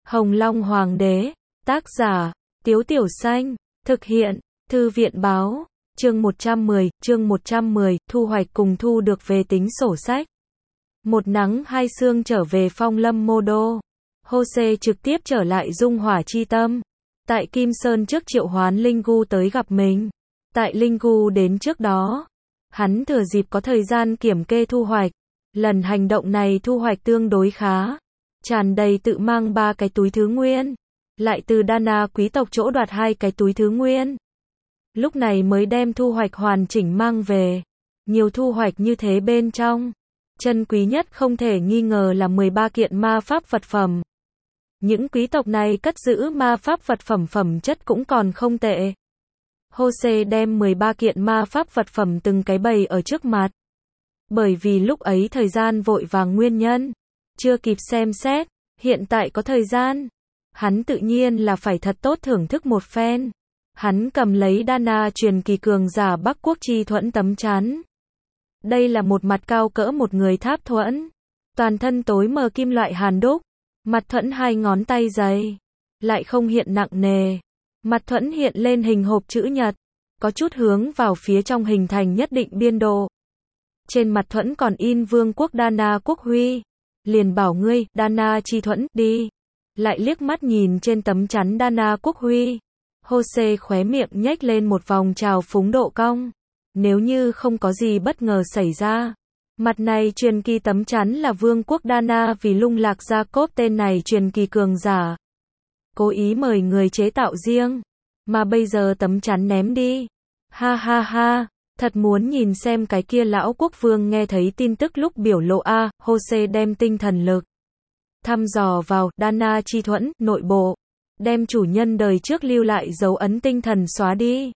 Hồng Long Hoàng đế, tác giả, Tiếu Tiểu Xanh, thực hiện, Thư viện Báo, chương 110, thu hoạch cùng thu được về tính sổ sách. Một nắng hai sương trở về Phong Lâm Mô Đô. Jose trực tiếp trở lại Dung Hỏa Chi Tâm. Tại Kim Sơn trước triệu hoán Linh Gu tới gặp mình. Tại Linh Gu đến trước đó, hắn thừa dịp có thời gian kiểm kê thu hoạch. Lần hành động này thu hoạch tương đối khá. Tràn đầy tự mang 3 cái túi thứ nguyên. Lại từ Dana quý tộc chỗ đoạt 2 cái túi thứ nguyên. Lúc này mới đem thu hoạch hoàn chỉnh mang về. Nhiều thu hoạch như thế bên trong. Chân quý nhất không thể nghi ngờ là 13 kiện ma pháp vật phẩm. Những quý tộc này cất giữ ma pháp vật phẩm phẩm chất cũng còn không tệ. Jose đem 13 kiện ma pháp vật phẩm từng cái bày ở trước mặt. Bởi vì lúc ấy thời gian vội vàng nguyên nhân, chưa kịp xem xét, hiện tại có thời gian. Hắn tự nhiên là phải thật tốt thưởng thức một phen. Hắn cầm lấy Dana truyền kỳ cường giả Bắc Quốc chi thuẫn tấm chắn. Đây là một mặt cao cỡ một người tháp thuẫn. Toàn thân tối mờ kim loại hàn đúc. Mặt thuẫn 2 ngón tay dày. Lại không hiện nặng nề. Mặt thuẫn hiện lên hình hộp chữ nhật. Có chút hướng vào phía trong hình thành nhất định biên độ. Trên mặt thuẫn còn in Vương quốc Dana quốc huy. Liền bảo ngươi, Dana chi thuẫn, đi. Lại liếc mắt nhìn trên tấm chắn Dana quốc huy. Jose khóe miệng nhếch lên một vòng trào phúng độ cong. Nếu như không có gì bất ngờ xảy ra. Mặt này truyền kỳ tấm chắn là Vương quốc Dana vì lung lạc Jacob tên này truyền kỳ cường giả. Cố ý mời người chế tạo riêng. Mà bây giờ tấm chắn ném đi. Ha ha ha. Thật muốn nhìn xem cái kia lão quốc vương nghe thấy tin tức lúc biểu lộ a. Jose đem tinh thần lực thăm dò vào Dana chi thuẫn nội bộ, đem chủ nhân đời trước lưu lại dấu ấn tinh thần xóa đi.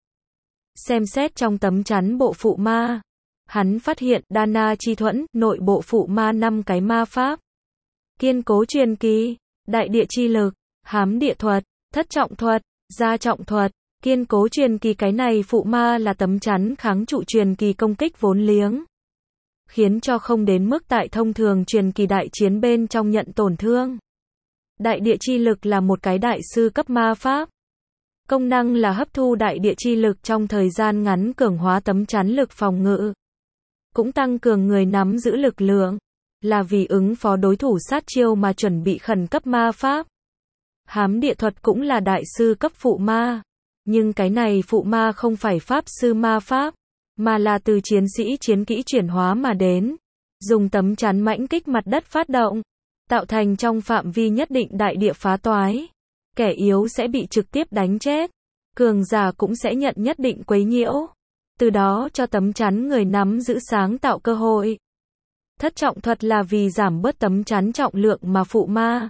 Xem xét trong tấm chắn bộ phụ ma, hắn phát hiện Dana chi thuẫn nội bộ phụ ma 5 cái ma pháp: kiên cố truyền kỳ, đại địa chi lực, hám địa thuật, thất trọng thuật, gia trọng thuật. Kiên cố truyền kỳ cái này phụ ma là tấm chắn kháng trụ truyền kỳ công kích vốn liếng, khiến cho không đến mức tại thông thường truyền kỳ đại chiến bên trong nhận tổn thương. Đại địa chi lực là một cái đại sư cấp ma pháp. Công năng là hấp thu đại địa chi lực trong thời gian ngắn cường hóa tấm chắn lực phòng ngự. Cũng tăng cường người nắm giữ lực lượng. Là vì ứng phó đối thủ sát chiêu mà chuẩn bị khẩn cấp ma pháp. Hám địa thuật cũng là đại sư cấp phụ ma. Nhưng cái này phụ ma không phải pháp sư ma pháp, mà là từ chiến sĩ chiến kỹ chuyển hóa mà đến. Dùng tấm chắn mãnh kích mặt đất phát động, tạo thành trong phạm vi nhất định đại địa phá toái. Kẻ yếu sẽ bị trực tiếp đánh chết, cường giả cũng sẽ nhận nhất định quấy nhiễu. Từ đó cho tấm chắn người nắm giữ sáng tạo cơ hội. Thất trọng thuật là vì giảm bớt tấm chắn trọng lượng mà phụ ma.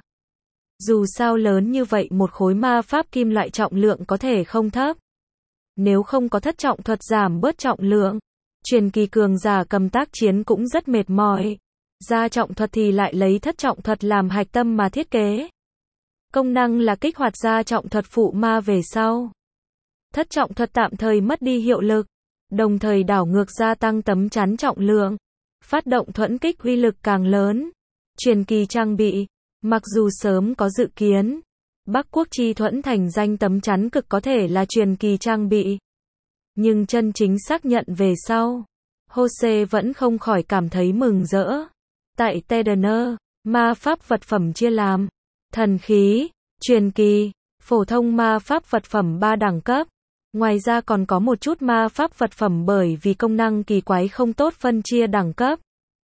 Dù sao lớn như vậy một khối ma pháp kim loại trọng lượng có thể không thấp. Nếu không có thất trọng thuật giảm bớt trọng lượng, truyền kỳ cường giả cầm tác chiến cũng rất mệt mỏi. Gia trọng thuật thì lại lấy thất trọng thuật làm hạch tâm mà thiết kế. Công năng là kích hoạt gia trọng thuật phụ ma về sau. Thất trọng thuật tạm thời mất đi hiệu lực, đồng thời đảo ngược gia tăng tấm chắn trọng lượng. Phát động thuẫn kích uy lực càng lớn. Truyền kỳ trang bị. Mặc dù sớm có dự kiến, Bắc Quốc chi thuẫn thành danh tấm chắn cực có thể là truyền kỳ trang bị. Nhưng chân chính xác nhận về sau, Jose vẫn không khỏi cảm thấy mừng rỡ. Tại Tedener, ma pháp vật phẩm chia làm thần khí, truyền kỳ, phổ thông ma pháp vật phẩm 3 đẳng cấp. Ngoài ra còn có một chút ma pháp vật phẩm bởi vì công năng kỳ quái không tốt phân chia đẳng cấp,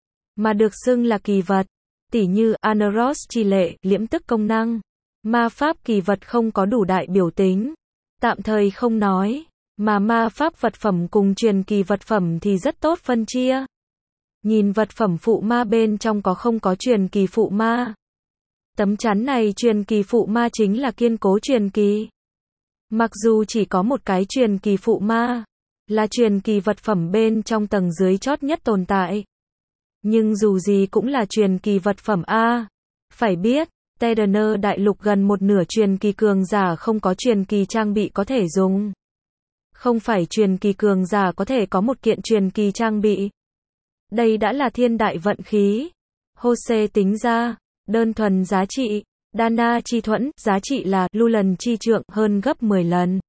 mà được xưng là kỳ vật. Tỉ như Aneros chi lệ, liễm tức công năng. Ma pháp kỳ vật không có đủ đại biểu tính. Tạm thời không nói. Mà ma pháp vật phẩm cùng truyền kỳ vật phẩm thì rất tốt phân chia. Nhìn vật phẩm phụ ma bên trong có không có truyền kỳ phụ ma. Tấm chắn này truyền kỳ phụ ma chính là kiên cố truyền kỳ. Mặc dù chỉ có một cái truyền kỳ phụ ma, là truyền kỳ vật phẩm bên trong tầng dưới chót nhất tồn tại. Nhưng dù gì cũng là truyền kỳ vật phẩm A. Phải biết, Tedener đại lục gần một nửa truyền kỳ cường giả không có truyền kỳ trang bị có thể dùng. Không phải truyền kỳ cường giả có thể có một kiện truyền kỳ trang bị. Đây đã là thiên đại vận khí. Jose tính ra, đơn thuần giá trị, Dana chi thuẫn, giá trị là lưu lần chi trượng hơn gấp 10 lần.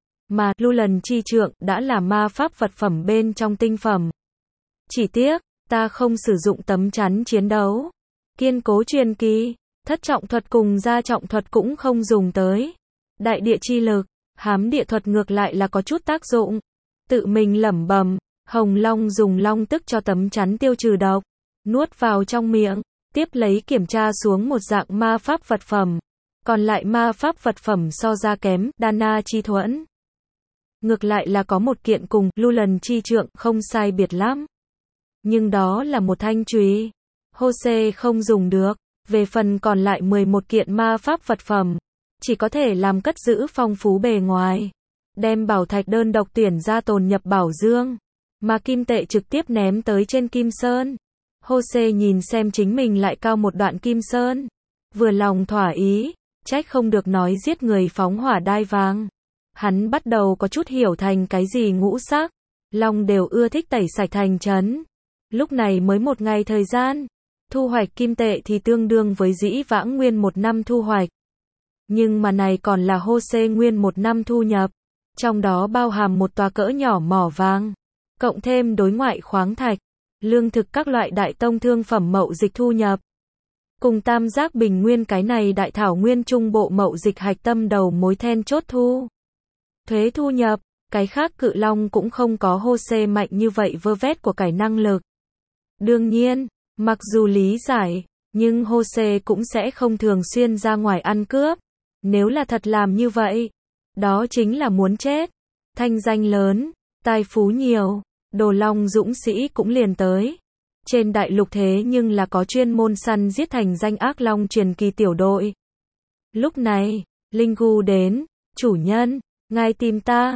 Mà lưu lần chi trượng đã là ma pháp vật phẩm bên trong tinh phẩm. Chỉ tiếc, ta không sử dụng tấm chắn chiến đấu. Kiên cố truyền kỳ, thất trọng thuật cùng gia trọng thuật cũng không dùng tới. Đại địa chi lực, hám địa thuật ngược lại là có chút tác dụng. Tự mình lẩm bẩm, Hồng Long dùng long tức cho tấm chắn tiêu trừ độc, nuốt vào trong miệng, tiếp lấy kiểm tra xuống một dạng ma pháp vật phẩm. Còn lại ma pháp vật phẩm so ra kém, Dana chi thuẫn. Ngược lại là có một kiện cùng lưu lần chi trượng không sai biệt lắm. Nhưng đó là một thanh chùy. Jose không dùng được. Về phần còn lại 11 kiện ma pháp vật phẩm, chỉ có thể làm cất giữ phong phú bề ngoài. Đem bảo thạch đơn độc tuyển ra tồn nhập bảo dương, mà kim tệ trực tiếp ném tới trên kim sơn. Jose nhìn xem chính mình lại cao một đoạn kim sơn. Vừa lòng thỏa ý, trách không được nói giết người phóng hỏa đai vàng. Hắn bắt đầu có chút hiểu thành cái gì ngũ sắc, long đều ưa thích tẩy sạch thành trấn. Lúc này mới một ngày thời gian, thu hoạch kim tệ thì tương đương với dĩ vãng nguyên một năm thu hoạch. Nhưng mà này còn là Jose nguyên một năm thu nhập, trong đó bao hàm một tòa cỡ nhỏ mỏ vàng, cộng thêm đối ngoại khoáng thạch, lương thực các loại đại tông thương phẩm mậu dịch thu nhập. Cùng tam giác bình nguyên cái này đại thảo nguyên trung bộ mậu dịch hạch tâm đầu mối then chốt thu. Thuế thu nhập, cái khác cự long cũng không có Jose mạnh như vậy vơ vét của cải năng lực. Đương nhiên, mặc dù lý giải, nhưng Jose cũng sẽ không thường xuyên ra ngoài ăn cướp. Nếu là thật làm như vậy, đó chính là muốn chết. Thanh danh lớn, tài phú nhiều, đồ long dũng sĩ cũng liền tới. Trên đại lục thế nhưng là có chuyên môn săn giết thành danh ác long truyền kỳ tiểu đội. Lúc này, Linh Gu đến, chủ nhân, ngài tìm ta,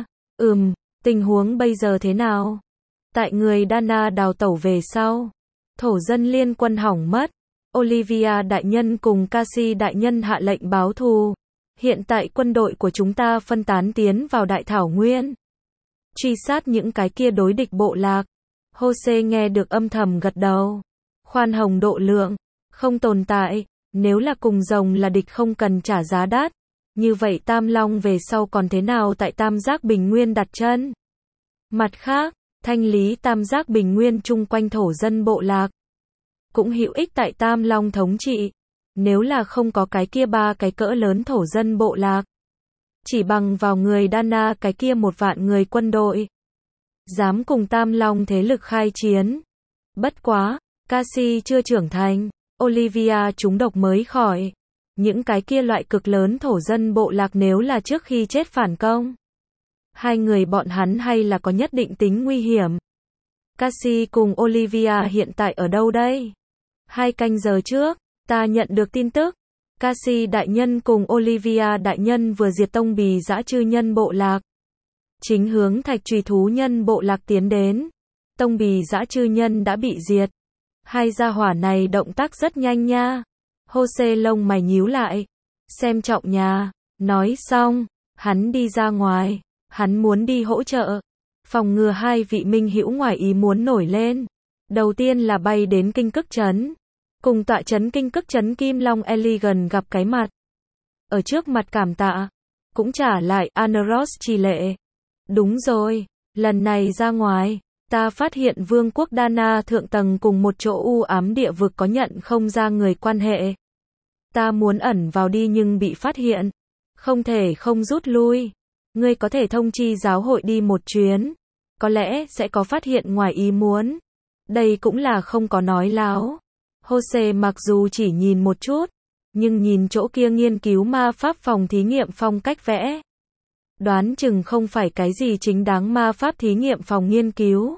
tình huống bây giờ thế nào? Tại người Dana đào tẩu về sau, thổ dân liên quân hỏng mất, Olivia đại nhân cùng Cassie đại nhân hạ lệnh báo thù. Hiện tại quân đội của chúng ta phân tán tiến vào đại thảo nguyên, truy sát những cái kia đối địch bộ lạc. Jose nghe được âm thầm gật đầu. Khoan hồng độ lượng, không tồn tại, nếu là cùng rồng là địch không cần trả giá đắt. Như vậy Tam Long về sau còn thế nào tại Tam Giác Bình Nguyên đặt chân? Mặt khác, thanh lý Tam Giác Bình Nguyên chung quanh thổ dân bộ lạc, cũng hữu ích tại Tam Long thống trị. Nếu là không có cái kia ba cái cỡ lớn thổ dân bộ lạc, chỉ bằng vào người Dana cái kia 1 vạn người quân đội, dám cùng Tam Long thế lực khai chiến. Bất quá, Cassie chưa trưởng thành, Olivia trúng độc mới khỏi. Những cái kia loại cực lớn thổ dân bộ lạc nếu là trước khi chết phản công, hai người bọn hắn hay là có nhất định tính nguy hiểm. Cassie cùng Olivia hiện tại ở đâu đây? 2 canh giờ trước, ta nhận được tin tức. Cassie đại nhân cùng Olivia đại nhân vừa diệt tông bì dã chư nhân bộ lạc, chính hướng thạch trùy thú nhân bộ lạc tiến đến. Tông bì dã chư nhân đã bị diệt. Hai gia hỏa này động tác rất nhanh nha. Jose lông mày nhíu lại, xem trọng nhà. Nói xong, hắn đi ra ngoài. Hắn muốn đi hỗ trợ, phòng ngừa hai vị minh hữu ngoài ý muốn nổi lên. Đầu tiên là bay đến Kinh Cức Trấn, cùng tọa trấn Kinh Cức Trấn Kim Long Elegant gặp cái mặt. Ở trước mặt cảm tạ, cũng trả lại Aneros trì lệ. Đúng rồi, lần này ra ngoài, ta phát hiện vương quốc Dana thượng tầng cùng một chỗ u ám địa vực có nhận không ra người quan hệ. Ta muốn ẩn vào đi nhưng bị phát hiện, không thể không rút lui. Ngươi có thể thông chi giáo hội đi một chuyến, có lẽ sẽ có phát hiện ngoài ý muốn. Đây cũng là không có nói láo. Jose mặc dù chỉ nhìn một chút, nhưng nhìn chỗ kia nghiên cứu ma pháp phòng thí nghiệm phong cách vẽ, đoán chừng không phải cái gì chính đáng ma pháp thí nghiệm phòng nghiên cứu.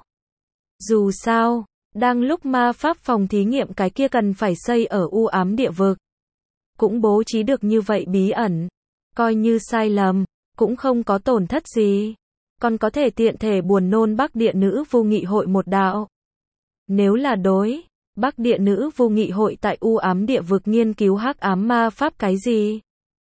Dù sao, đang lúc ma pháp phòng thí nghiệm cái kia cần phải xây ở u ám địa vực, cũng bố trí được như vậy bí ẩn, coi như sai lầm, cũng không có tổn thất gì. Còn có thể tiện thể buồn nôn Bắc Địa Nữ Vô Nghị Hội một đạo. Nếu là đối, Bắc Địa Nữ Vô Nghị Hội tại u ám địa vực nghiên cứu hắc ám ma pháp cái gì?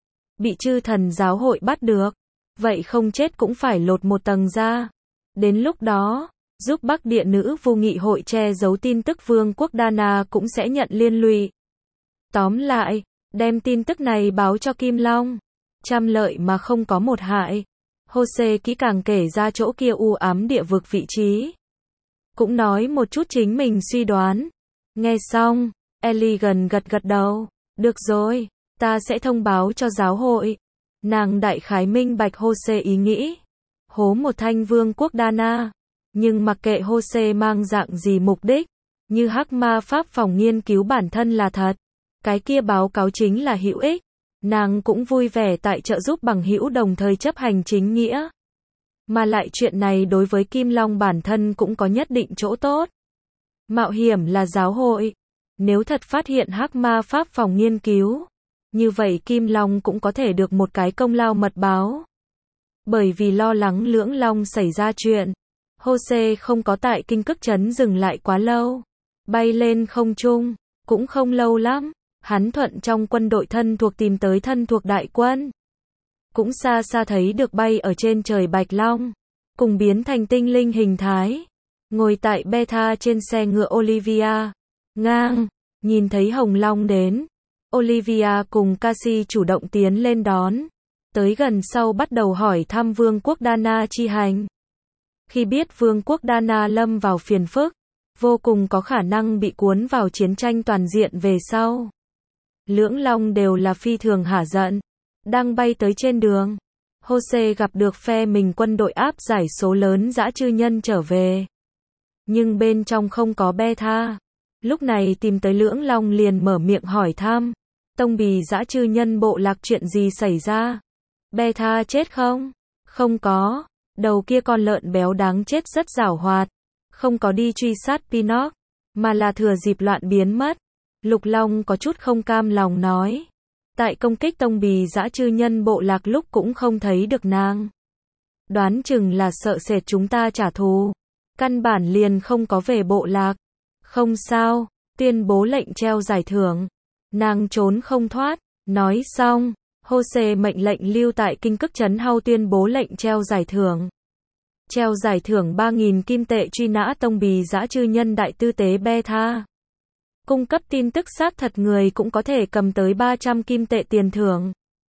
Bị chư thần giáo hội bắt được, vậy không chết cũng phải lột một tầng ra. Đến lúc đó, giúp Bắc Địa Nữ Vô Nghị Hội che giấu tin tức vương quốc Dana cũng sẽ nhận liên lụy. Tóm lại, đem tin tức này báo cho Kim Long. Trăm lợi mà không có một hại. Jose kỹ càng kể ra chỗ kia u ám địa vực vị trí. Cũng nói một chút chính mình suy đoán. Nghe xong, Eligan gật gật đầu. Được rồi, ta sẽ thông báo cho giáo hội. Nàng đại khái minh bạch Jose ý nghĩ. Hố một thanh vương quốc Dana. Nhưng mặc kệ Jose mang dạng gì mục đích, như hắc ma pháp phòng nghiên cứu bản thân là thật. Cái kia báo cáo chính là hữu ích. Nàng cũng vui vẻ tại trợ giúp bằng hữu đồng thời chấp hành chính nghĩa. Mà lại chuyện này đối với Kim Long bản thân cũng có nhất định chỗ tốt. Mạo hiểm là giáo hội. Nếu thật phát hiện hắc ma pháp phòng nghiên cứu, như vậy Kim Long cũng có thể được một cái công lao mật báo. Bởi vì lo lắng Lưỡng Long xảy ra chuyện, Jose không có tại Kinh Cức Trấn dừng lại quá lâu. Bay lên không trung, cũng không lâu lắm, hắn thuận trong quân đội thân thuộc tìm tới thân thuộc đại quân. Cũng xa xa thấy được bay ở trên trời Bạch Long, cùng biến thành tinh linh hình thái. Ngồi tại Beta trên xe ngựa Olivia. Ngang, nhìn thấy Hồng Long đến. Olivia cùng Cassie chủ động tiến lên đón. Tới gần sau bắt đầu hỏi thăm Vương quốc Dana chi hành. Khi biết Vương quốc Dana lâm vào phiền phức, vô cùng có khả năng bị cuốn vào chiến tranh toàn diện về sau. Lưỡng Long đều là phi thường hả giận. Đang bay tới trên đường, Jose gặp được phe mình quân đội áp giải số lớn dã chư nhân trở về. Nhưng bên trong không có Beta. Lúc này tìm tới Lưỡng Long liền mở miệng hỏi thăm. Tông bì dã chư nhân bộ lạc chuyện gì xảy ra? Beta chết không? Không có. Đầu kia con lợn béo đáng chết rất giảo hoạt. Không có đi truy sát Pinocchio, mà là thừa dịp loạn biến mất. Lục Long có chút không cam lòng nói. Tại công kích tông bì dã chư nhân bộ lạc lúc cũng không thấy được nàng. Đoán chừng là sợ sệt chúng ta trả thù. Căn bản liền không có về bộ lạc. Không sao, tuyên bố lệnh treo giải thưởng. Nàng trốn không thoát. Nói xong, Jose mệnh lệnh lưu tại Kinh Cức Trấn Hau tuyên bố lệnh treo giải thưởng. Treo giải thưởng 3.000 kim tệ truy nã tông bì dã chư nhân đại tư tế Beta. Cung cấp tin tức xác thật người cũng có thể cầm tới 300 kim tệ tiền thưởng.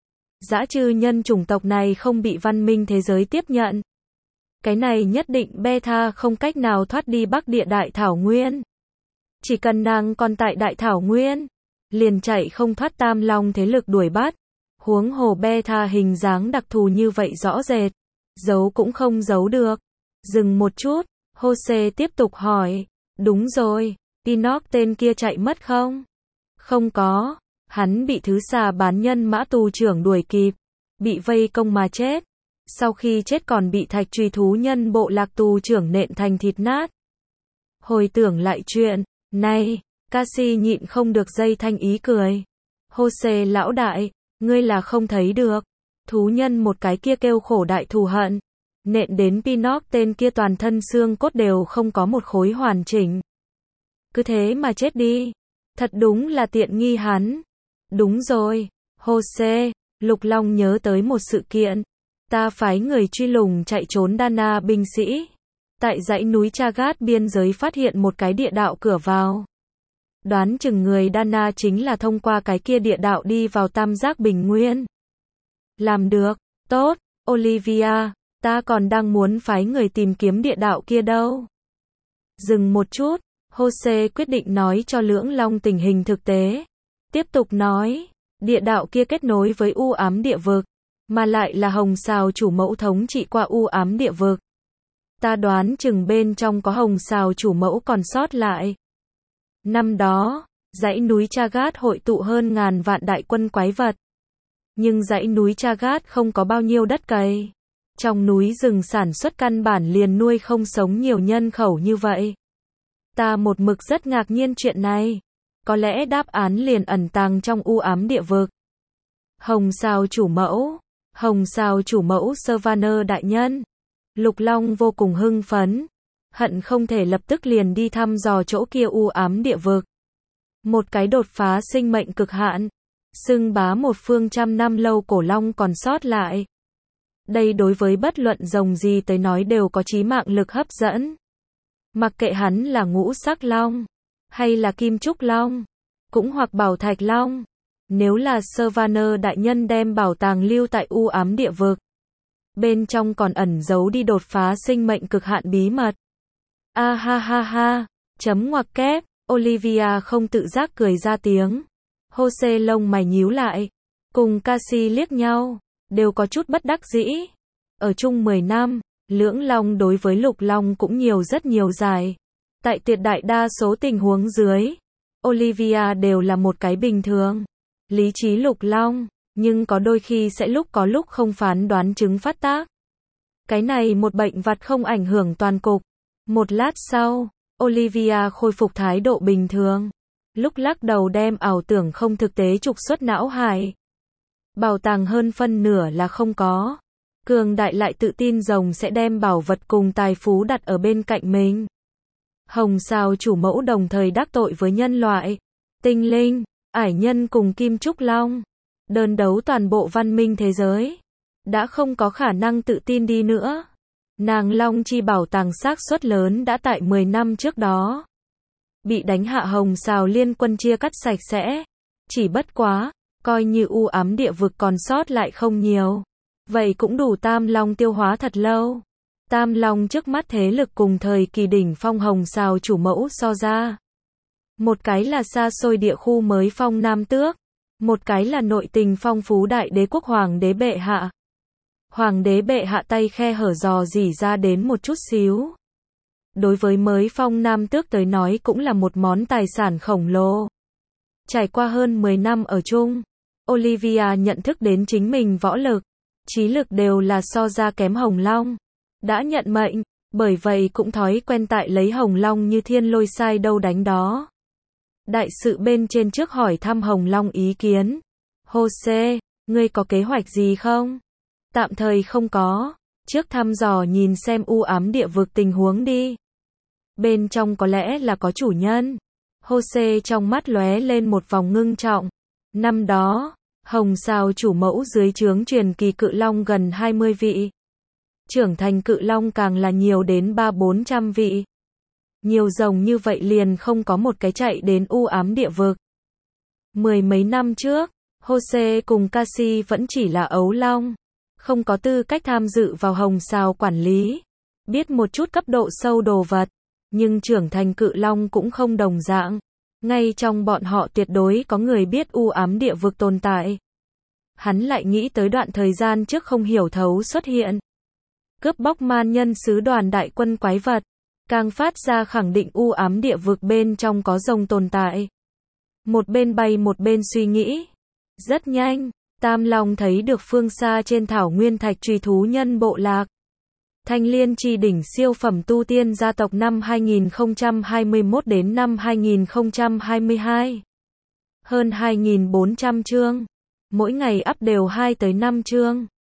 Dã chư nhân chủng tộc này không bị văn minh thế giới tiếp nhận. Cái này nhất định Beta không cách nào thoát đi Bắc Địa Đại Thảo Nguyên. Chỉ cần nàng còn tại Đại Thảo Nguyên, liền chạy không thoát Tam Long thế lực đuổi bắt. Huống hồ Beta hình dáng đặc thù như vậy rõ rệt, giấu cũng không giấu được. Dừng một chút, Jose tiếp tục hỏi. Đúng rồi, Pinocchio tên kia chạy mất không? Không có, hắn bị thứ xà bán nhân mã tù trưởng đuổi kịp, bị vây công mà chết. Sau khi chết còn bị thạch truy thú nhân bộ lạc tù trưởng nện thành thịt nát. Hồi tưởng lại chuyện này, Cassie nhịn không được dây thanh ý cười. Jose lão đại, ngươi là không thấy được. Thú nhân một cái kia kêu khổ đại thù hận. Nện đến Pinocchio tên kia toàn thân xương cốt đều không có một khối hoàn chỉnh. Cứ thế mà chết đi. Thật đúng là tiện nghi hắn. Đúng rồi, Jose, Lục Long nhớ tới một sự kiện. Ta phái người truy lùng chạy trốn Dana binh sĩ. Tại dãy núi Chagat biên giới phát hiện một cái địa đạo cửa vào. Đoán chừng người Dana chính là thông qua cái kia địa đạo đi vào Tam Giác Bình Nguyên. Làm được, tốt, Olivia, ta còn đang muốn phái người tìm kiếm địa đạo kia đâu. Dừng một chút, Jose quyết định nói cho Lưỡng Long tình hình thực tế. Tiếp tục nói, địa đạo kia kết nối với u ám địa vực, mà lại là Hồng Sào chủ mẫu thống trị qua u ám địa vực. Ta đoán chừng bên trong có Hồng Sào chủ mẫu còn sót lại. Năm đó, dãy núi Chagat hội tụ hơn ngàn vạn đại quân quái vật. Nhưng dãy núi Chagat không có bao nhiêu đất cày. Trong núi rừng sản xuất căn bản liền nuôi không sống nhiều nhân khẩu như vậy. Ta một mực rất ngạc nhiên chuyện này. Có lẽ đáp án liền ẩn tàng trong u ám địa vực. Hồng Sào chủ mẫu. Hồng Sào chủ mẫu Savannah đại nhân. Lục Long vô cùng hưng phấn. Hận không thể lập tức liền đi thăm dò chỗ kia u ám địa vực. Một cái đột phá sinh mệnh cực hạn. Xưng bá một phương trăm năm lâu cổ long còn sót lại. Đây đối với bất luận rồng gì tới nói đều có chí mạng lực hấp dẫn. Mặc kệ hắn là ngũ sắc long, hay là kim trúc long, cũng hoặc bảo thạch long, Nếu là Sylvaner đại nhân đem bảo tàng lưu tại u ám địa vực, bên trong còn ẩn giấu đi đột phá sinh mệnh cực hạn bí mật. A ha ha ha, chấm ngoặc kép, Olivia không tự giác cười ra tiếng. Jose lông mày nhíu lại, cùng Cassie liếc nhau, đều có chút bất đắc dĩ. Ở chung 10 năm, Lưỡng Long đối với Lục Long cũng nhiều rất nhiều dài. Tại tuyệt đại đa số tình huống dưới, Olivia đều là một cái bình thường, lý trí Lục Long, nhưng có đôi khi sẽ lúc có lúc không phán đoán chứng phát tác. Cái này một bệnh vặt không ảnh hưởng toàn cục. Một lát sau, Olivia khôi phục thái độ bình thường, lúc lắc đầu đem ảo tưởng không thực tế trục xuất não hải. Bảo tàng hơn phân nửa là không có. Cường đại lại tự tin rồng sẽ đem bảo vật cùng tài phú đặt ở bên cạnh mình. Hồng Sao chủ mẫu đồng thời đắc tội với nhân loại, tinh linh, ải nhân cùng Kim Trúc Long. Đơn đấu toàn bộ văn minh thế giới. Đã không có khả năng tự tin đi nữa. Nàng Long Chi bảo tàng xác suất lớn đã tại 10 năm trước đó bị đánh hạ Hồng Sao liên quân chia cắt sạch sẽ. Chỉ bất quá, coi như u ám địa vực còn sót lại không nhiều, vậy cũng đủ Tam Long tiêu hóa thật lâu. Tam Long trước mắt thế lực cùng thời kỳ đỉnh phong Hồng Sao chủ mẫu so ra. Một cái là xa xôi địa khu mới phong Nam Tước, một cái là nội tình phong phú đại đế quốc Hoàng đế bệ hạ. Hoàng đế bệ hạ tay khe hở dò dỉ ra đến một chút xíu. Đối với mới phong Nam Tước tới nói cũng là một món tài sản khổng lồ. Trải qua hơn 10 năm ở chung, Olivia nhận thức đến chính mình võ lực, trí lực đều là so ra kém Hồng Long. Đã nhận mệnh, bởi vậy cũng thói quen tại lấy Hồng Long như thiên lôi sai đâu đánh đó. Đại sự bên trên trước hỏi thăm Hồng Long ý kiến. Jose, ngươi có kế hoạch gì không? Tạm thời không có, trước thăm dò nhìn xem u ám địa vực tình huống đi. Bên trong có lẽ là có chủ nhân. Jose trong mắt lóe lên một vòng ngưng trọng. Năm đó, Hồng Sao chủ mẫu dưới trướng truyền kỳ cự long gần 20 vị. Trưởng thành cự long càng là nhiều đến 300-400 vị. Nhiều rồng như vậy liền không có một cái chạy đến u ám địa vực. Mười mấy năm trước, Jose cùng Cassie vẫn chỉ là ấu long, không có tư cách tham dự vào Hồng Sao quản lý, biết một chút cấp độ sâu đồ vật, nhưng trưởng thành cự long cũng không đồng dạng. Ngay trong bọn họ tuyệt đối có người biết u ám địa vực tồn tại. Hắn lại nghĩ tới đoạn thời gian trước không hiểu thấu xuất hiện. Cướp bóc man nhân sứ đoàn đại quân quái vật, càng phát ra khẳng định u ám địa vực bên trong có rồng tồn tại. Một bên bay một bên suy nghĩ. Rất nhanh, Tam Long thấy được phương xa trên thảo nguyên thạch truy thú nhân bộ lạc. Thanh Liên Chi đỉnh siêu phẩm tu tiên gia tộc năm 2021 đến năm 2022. Hơn 2.400 chương. Mỗi ngày up đều 2 tới 5 chương.